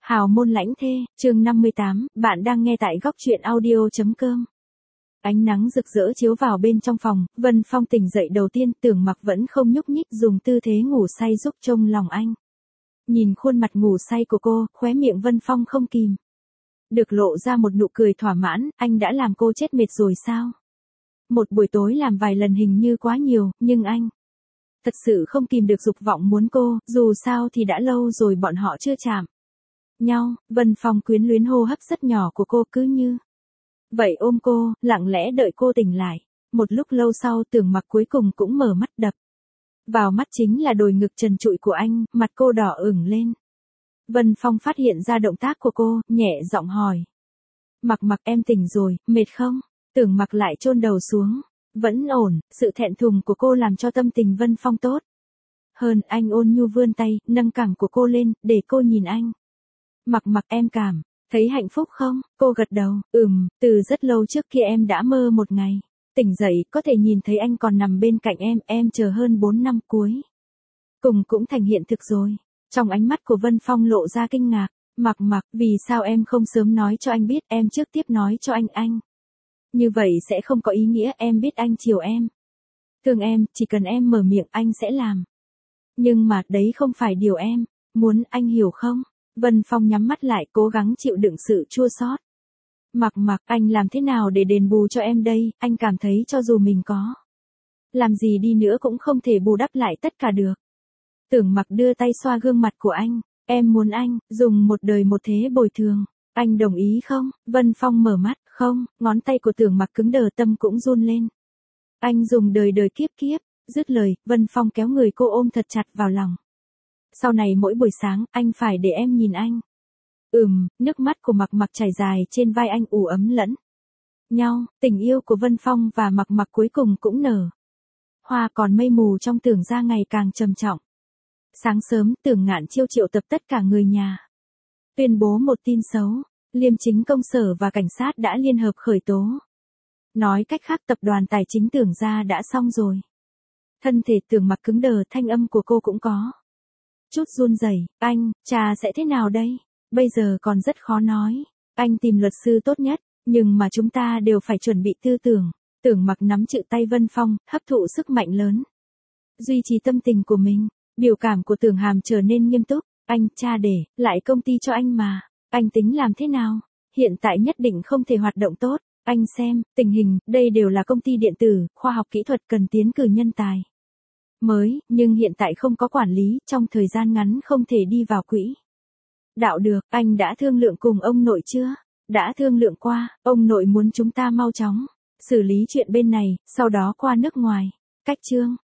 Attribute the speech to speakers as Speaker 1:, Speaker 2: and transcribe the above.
Speaker 1: Hào môn lãnh thê, chương 58, bạn đang nghe tại góc truyện audio.com. Ánh nắng rực rỡ chiếu vào bên trong phòng, Vân Phong tỉnh dậy đầu tiên, Tưởng Mặc vẫn không nhúc nhích, dùng tư thế ngủ say giúp trông lòng anh. Nhìn khuôn mặt ngủ say của cô, khóe miệng Vân Phong không kìm được lộ ra một nụ cười thỏa mãn, anh đã làm cô chết mệt rồi sao? Một buổi tối làm vài lần hình như quá nhiều, nhưng anh thật sự không kìm được dục vọng muốn cô, dù sao thì đã lâu rồi bọn họ chưa chạm nhau. Vân Phong quyến luyến hô hấp rất nhỏ của cô, cứ như vậy ôm cô, lặng lẽ đợi cô tỉnh lại. Một lúc lâu sau, Tưởng Mặc cuối cùng cũng mở mắt, đập vào mắt chính là đồi ngực trần trụi của anh, mặt cô đỏ ửng lên. Vân Phong phát hiện ra động tác của cô, nhẹ giọng hỏi: Mặc em tỉnh rồi, mệt không? Tưởng Mặc lại chôn đầu xuống. Vẫn ổn. Sự thẹn thùng của cô làm cho tâm tình Vân Phong tốt hơn. Anh ôn nhu vươn tay, nâng cằm của cô lên, để cô nhìn anh. Mặc em cảm thấy hạnh phúc không? Cô gật đầu, từ rất lâu trước kia em đã mơ một ngày tỉnh dậy, có thể nhìn thấy anh còn nằm bên cạnh em chờ hơn 4 năm cuối cùng cũng thành hiện thực rồi. Trong ánh mắt của Vân Phong lộ ra kinh ngạc. Mặc, vì sao em không sớm nói cho anh biết, em trước tiếp nói cho anh. Như vậy sẽ không có ý nghĩa, em biết anh chiều em, thương em, chỉ cần em mở miệng anh sẽ làm. Nhưng mà đấy không phải điều em muốn, anh hiểu không? Vân Phong nhắm mắt lại, cố gắng chịu đựng sự chua xót. Mặc, anh làm thế nào để đền bù cho em đây? Anh cảm thấy cho dù mình có làm gì đi nữa cũng không thể bù đắp lại tất cả được. Tưởng Mặc đưa tay xoa gương mặt của anh. Em muốn anh dùng một đời một thế bồi thường. Anh đồng ý không? Vân Phong mở mắt. Không. Ngón tay của Tưởng Mặc cứng đờ, tâm cũng run lên. Anh dùng đời kiếp. Dứt lời, Vân Phong kéo người cô ôm thật chặt vào lòng. Sau này mỗi buổi sáng, anh phải để em nhìn anh. Nước mắt của Mặc chảy dài trên vai anh, ủ ấm lẫn nhau. Tình yêu của Vân Phong và Mặc cuối cùng cũng nở hoa, còn mây mù trong Tưởng gia ngày càng trầm trọng. Sáng sớm, Tưởng Ngạn Chiêu triệu tập tất cả người nhà, tuyên bố một tin xấu. Liêm chính công sở và cảnh sát đã liên hợp khởi tố. Nói cách khác, tập đoàn tài chính Tưởng gia đã xong rồi. Thân thể Tưởng Mặc cứng đờ, thanh âm của cô cũng có chút run rẩy. Anh, cha sẽ thế nào đây? Bây giờ còn rất khó nói. Anh tìm luật sư tốt nhất, nhưng mà chúng ta đều phải chuẩn bị tư tưởng. Tưởng Mặc nắm chặt tay Vân Phong, hấp thụ sức mạnh lớn, duy trì tâm tình của mình. Biểu cảm của Tưởng Hàm trở nên nghiêm túc. Anh, cha để lại công ty cho anh mà. Anh tính làm thế nào? Hiện tại nhất định không thể hoạt động tốt. Anh xem, tình hình, đây đều là công ty điện tử, khoa học kỹ thuật, cần tiến cử nhân tài mới, nhưng hiện tại không có quản lý, trong thời gian ngắn không thể đi vào quỹ đạo được. Anh đã thương lượng cùng ông nội chưa? Đã thương lượng qua, ông nội muốn chúng ta mau chóng xử lý chuyện bên này, sau đó qua nước ngoài. Cách chương